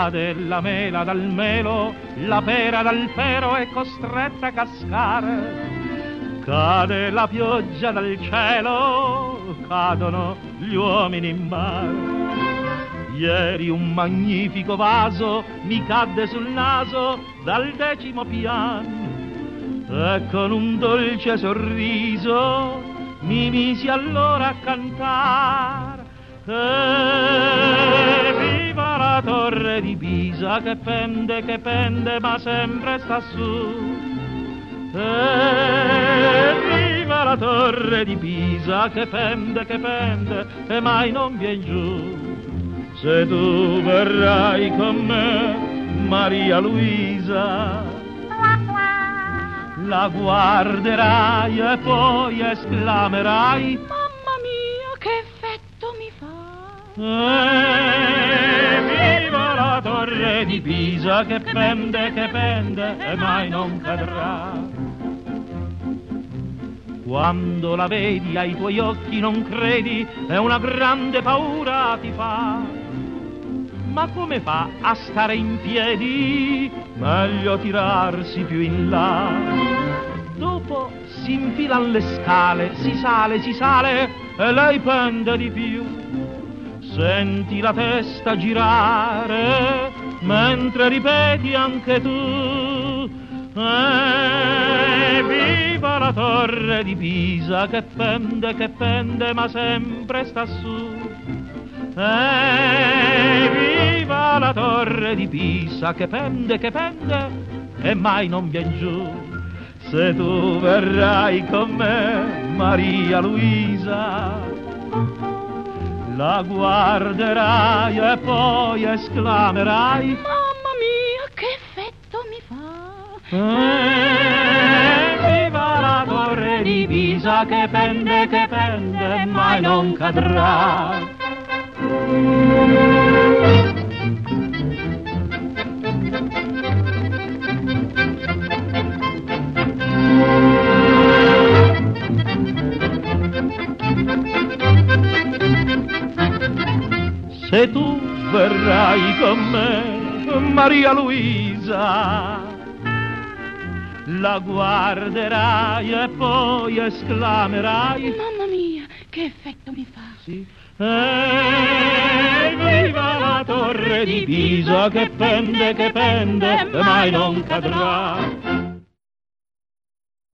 Cade la mela dal melo, la pera dal pero è costretta a cascare. Cade la pioggia dal cielo, cadono gli uomini in mare. Ieri un magnifico vaso mi cadde sul naso dal 10° piano e con un dolce sorriso mi misi allora a cantare. Viva la torre di Pisa che pende ma sempre sta su. Viva la torre di Pisa che pende e mai non vien giù. Se tu verrai con me, Maria Luisa, la guarderai e poi esclamerai: mamma mia, che effetto mi fa! Viva la torre di Pisa che pende e mai non cadrà. Quando la vedi ai tuoi occhi non credi e una grande paura ti fa. Ma come fa a stare in piedi? Meglio tirarsi più in là. Dopo si infilan le scale, si sale e lei pende di più. Senti la testa girare mentre ripeti anche tu: viva la torre di Pisa che pende ma sempre sta su. Viva la torre di Pisa che pende e mai non vien giù. Se tu verrai con me, Maria Luisa, la guarderai e poi esclamerai: mamma mia, che effetto mi fa! Viva la torre di Pisa che pende e mai non cadrà. Se tu verrai con me, Maria Luisa, la guarderai e poi esclamerai: mamma mia, che effetto mi fa! Sì. Viva la torre di Pisa che pende e mai non cadrà.